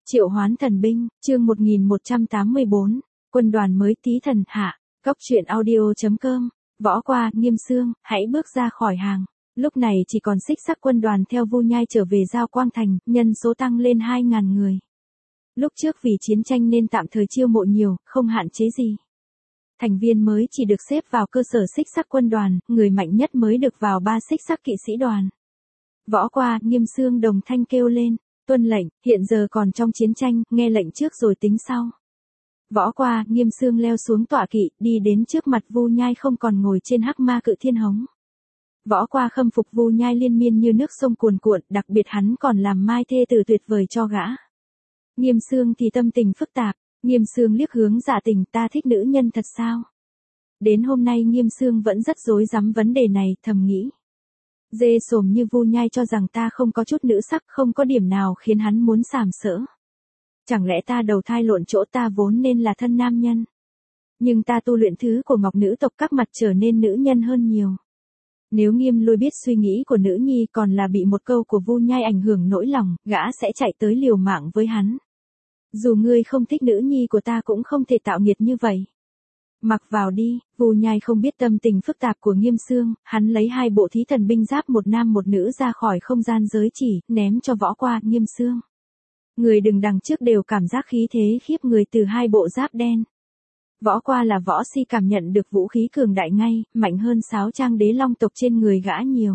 Triệu hoán thần binh, chương 1184, quân đoàn mới tí thần hạ, Cốc truyện audio.com, võ qua, Nghiêm Xương, hãy bước ra khỏi hàng. Lúc này chỉ còn xích sắc quân đoàn theo Vu Nhai trở về Giao Quang Thành, nhân số tăng lên 2.000 người. Lúc trước vì chiến tranh nên tạm thời chiêu mộ nhiều, không hạn chế gì. Thành viên mới chỉ được xếp vào cơ sở xích sắc quân đoàn, người mạnh nhất mới được vào 3 xích sắc kỵ sĩ đoàn. Võ qua, Nghiêm Xương đồng thanh kêu lên. Tuân lệnh, hiện giờ còn trong chiến tranh, nghe lệnh trước rồi tính sau. Võ qua, Nghiêm Xương leo xuống tọa kỵ, đi đến trước mặt Vu Nhai không còn ngồi trên hắc ma cự thiên hống. Võ qua khâm phục Vu Nhai liên miên như nước sông cuồn cuộn, đặc biệt hắn còn làm mai thê tử tuyệt vời cho gã. Nghiêm Xương thì tâm tình phức tạp, Nghiêm Xương liếc hướng Dạ Tình, ta thích nữ nhân thật sao? Đến hôm nay Nghiêm Xương vẫn rất rối rắm vấn đề này, thầm nghĩ. Dê sồm như Vu Nhai cho rằng ta không có chút nữ sắc, không có điểm nào khiến hắn muốn sàm sỡ. Chẳng lẽ ta đầu thai lộn chỗ, ta vốn nên là thân nam nhân. Nhưng ta tu luyện thứ của ngọc nữ tộc các mặt trở nên nữ nhân hơn nhiều. Nếu Nghiêm Lôi biết suy nghĩ của nữ nhi còn là bị một câu của Vu Nhai ảnh hưởng nỗi lòng, gã sẽ chạy tới liều mạng với hắn. Dù ngươi không thích nữ nhi của ta cũng không thể tạo nghiệt như vậy. Mặc vào đi, Vu Nhai không biết tâm tình phức tạp của Nghiêm Xương, hắn lấy 2 bộ thí thần binh giáp một nam một nữ ra khỏi không gian giới chỉ, ném cho Võ qua, Nghiêm Xương. Người đừng đằng trước đều cảm giác khí thế khiếp người từ 2 bộ giáp đen. Võ qua là võ si cảm nhận được vũ khí cường đại ngay, mạnh hơn sáo trang đế long tộc trên người gã nhiều.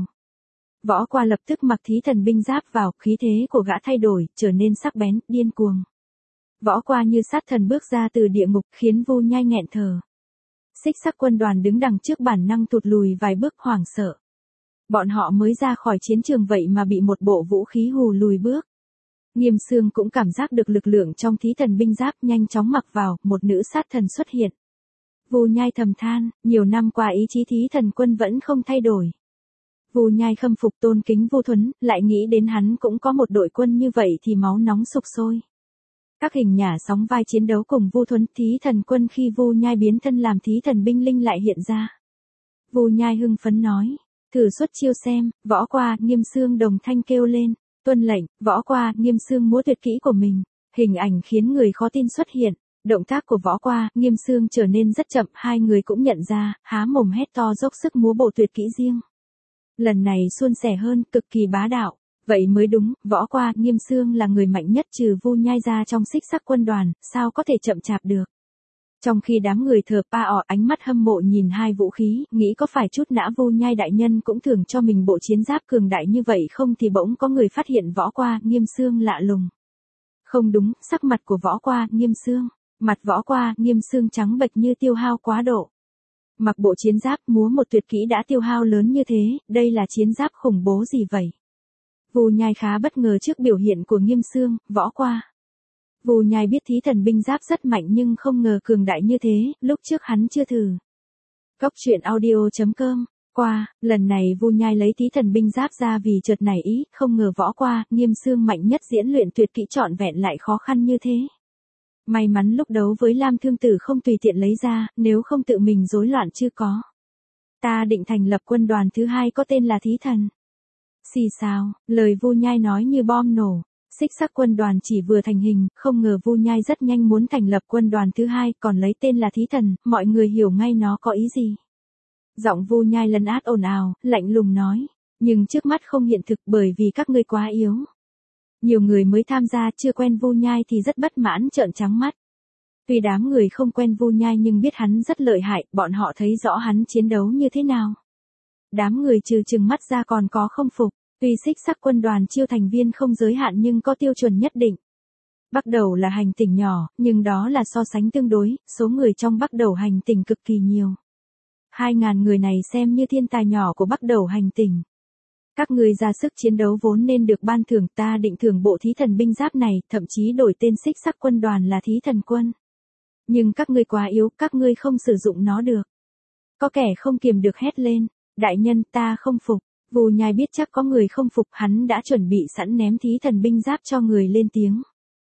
Võ qua lập tức mặc thí thần binh giáp vào, khí thế của gã thay đổi, trở nên sắc bén, điên cuồng. Võ qua như sát thần bước ra từ địa ngục, khiến Vu Nhai nghẹn thở. Xích sắc quân đoàn đứng đằng trước bản năng thụt lùi vài bước hoảng sợ. Bọn họ mới ra khỏi chiến trường vậy mà bị một bộ vũ khí hù lùi bước. Nghiêm Xương cũng cảm giác được lực lượng trong thí thần binh giáp, nhanh chóng mặc vào, một nữ sát thần xuất hiện. Vu Nhai thầm than, nhiều năm qua ý chí thí thần quân vẫn không thay đổi. Vu Nhai khâm phục tôn kính Vu Thuấn, lại nghĩ đến hắn cũng có một đội quân như vậy thì máu nóng sục sôi. Các hình nhả sóng vai chiến đấu cùng Vu Thuấn, thí thần quân khi Vu Nhai biến thân làm thí thần binh linh lại hiện ra. Vu Nhai hưng phấn nói, thử xuất chiêu xem, Võ qua, Nghiêm Xương đồng thanh kêu lên, tuân lệnh, Võ qua, Nghiêm Xương múa tuyệt kỹ của mình, hình ảnh khiến người khó tin xuất hiện, động tác của Võ qua, Nghiêm Xương trở nên rất chậm, hai người cũng nhận ra, há mồm hét to dốc sức múa bộ tuyệt kỹ riêng. Lần này suôn sẻ hơn, cực kỳ bá đạo. Vậy mới đúng, Võ qua, Nghiêm Xương là người mạnh nhất trừ Vu Nhai ra trong xích sắc quân đoàn, sao có thể chậm chạp được. Trong khi đám người thờ pa ánh mắt hâm mộ nhìn 2 vũ khí, nghĩ có phải chút nã Vu Nhai đại nhân cũng thường cho mình bộ chiến giáp cường đại như vậy không, thì bỗng có người phát hiện Võ qua, Nghiêm Xương lạ lùng. Không đúng, sắc mặt của Võ qua, Nghiêm Xương, mặt Võ qua, Nghiêm Xương trắng bệch như tiêu hao quá độ. Mặc bộ chiến giáp múa một tuyệt kỹ đã tiêu hao lớn như thế, đây là chiến giáp khủng bố gì vậy? Vu Nhai khá bất ngờ trước biểu hiện của Nghiêm Xương, Võ qua. Vu Nhai biết thí thần binh giáp rất mạnh nhưng không ngờ cường đại như thế, lúc trước hắn chưa thử. Cốc truyện audio.com, qua, lần này Vu Nhai lấy thí thần binh giáp ra vì chợt nảy ý, không ngờ Võ qua, Nghiêm Xương mạnh nhất diễn luyện tuyệt kỹ trọn vẹn lại khó khăn như thế. May mắn lúc đấu với Lam Thương Tử không tùy tiện lấy ra, nếu không tự mình rối loạn chưa có. Ta định thành lập quân đoàn thứ 2 có tên là thí thần. Xì xào, lời Vu Nhai nói như bom nổ. Xích sắc quân đoàn chỉ vừa thành hình, không ngờ Vu Nhai rất nhanh muốn thành lập quân đoàn thứ 2, còn lấy tên là thí thần, mọi người hiểu ngay nó có ý gì. Giọng Vu Nhai lấn át ồn ào, lạnh lùng nói, nhưng trước mắt không hiện thực bởi vì các ngươi quá yếu. Nhiều người mới tham gia chưa quen Vu Nhai thì rất bất mãn trợn trắng mắt. Tuy đám người không quen Vu Nhai nhưng biết hắn rất lợi hại, bọn họ thấy rõ hắn chiến đấu như thế nào. Đám người trừ trừng mắt ra còn có không phục. Tuy xích sắc quân đoàn chiêu thành viên không giới hạn nhưng có tiêu chuẩn nhất định. Bắc Đầu là hành tinh nhỏ, nhưng đó là so sánh tương đối, số người trong Bắc Đầu hành tinh cực kỳ nhiều. 2.000 người này xem như thiên tài nhỏ của Bắc Đầu hành tinh. Các người ra sức chiến đấu vốn nên được ban thưởng, ta định thưởng bộ thí thần binh giáp này, thậm chí đổi tên xích sắc quân đoàn là thí thần quân. Nhưng các ngươi quá yếu, các ngươi không sử dụng nó được. Có kẻ không kiềm được hét lên, đại nhân ta không phục. Vu Nhai biết chắc có người không phục, hắn đã chuẩn bị sẵn ném thí thần binh giáp cho người lên tiếng.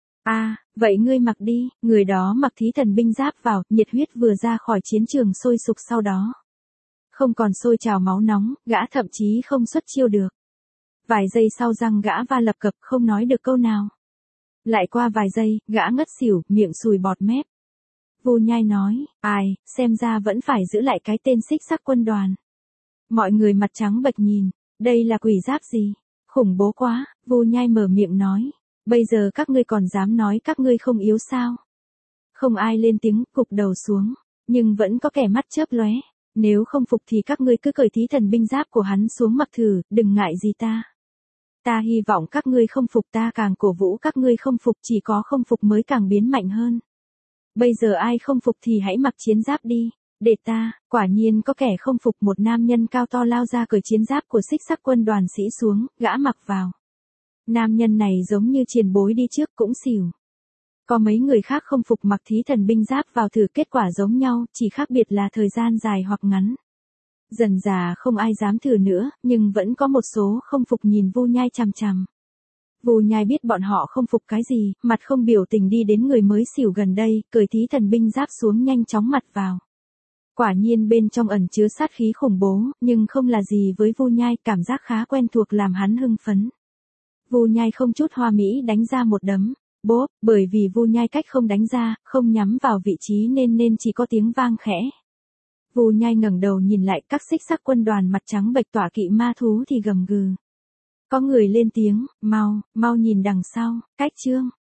Vậy ngươi mặc đi, người đó mặc thí thần binh giáp vào, nhiệt huyết vừa ra khỏi chiến trường sôi sục sau đó. Không còn sôi trào máu nóng, gã thậm chí không xuất chiêu được. Vài giây sau răng gã va lập cập không nói được câu nào. Lại qua vài giây, gã ngất xỉu, miệng sùi bọt mép. Vu Nhai nói, ai, xem ra vẫn phải giữ lại cái tên xích sắc quân đoàn. Mọi người mặt trắng bệch nhìn, đây là quỷ giáp gì? Khủng bố quá, Vu Nhai mở miệng nói. Bây giờ các ngươi còn dám nói các ngươi không yếu sao? Không ai lên tiếng, cụp đầu xuống, nhưng vẫn có kẻ mắt chớp lóe. Nếu không phục thì các ngươi cứ cởi thí thần binh giáp của hắn xuống mặc thử, đừng ngại gì ta. Ta hy vọng các ngươi không phục, ta càng cổ vũ các ngươi không phục, chỉ có không phục mới càng biến mạnh hơn. Bây giờ ai không phục thì hãy mặc chiến giáp đi, để ta. Quả nhiên có kẻ không phục, một nam nhân cao to lao ra cởi chiến giáp của xích sắc quân đoàn sĩ xuống, gã mặc vào. Nam nhân này giống như tiền bối đi trước cũng xỉu. Có mấy người khác không phục mặc thí thần binh giáp vào thử, kết quả giống nhau, chỉ khác biệt là thời gian dài hoặc ngắn. Dần dà không ai dám thử nữa, nhưng vẫn có một số không phục nhìn Vu Nhai chằm chằm. Vu Nhai biết bọn họ không phục cái gì, mặt không biểu tình đi đến người mới xỉu gần đây, cởi thí thần binh giáp xuống nhanh chóng mặt vào. Quả nhiên bên trong ẩn chứa sát khí khủng bố, nhưng không là gì với Vu Nhai, cảm giác khá quen thuộc làm hắn hưng phấn. Vu Nhai không chút hoa mỹ đánh ra một đấm. Bốp, bởi vì Vu Nhai cách không đánh ra, không nhắm vào vị trí nên chỉ có tiếng vang khẽ. Vu Nhai ngẩng đầu nhìn lại, các xích sắc quân đoàn mặt trắng bệch tỏa kỵ ma thú thì gầm gừ. Có người lên tiếng, mau nhìn đằng sau, cách Trương.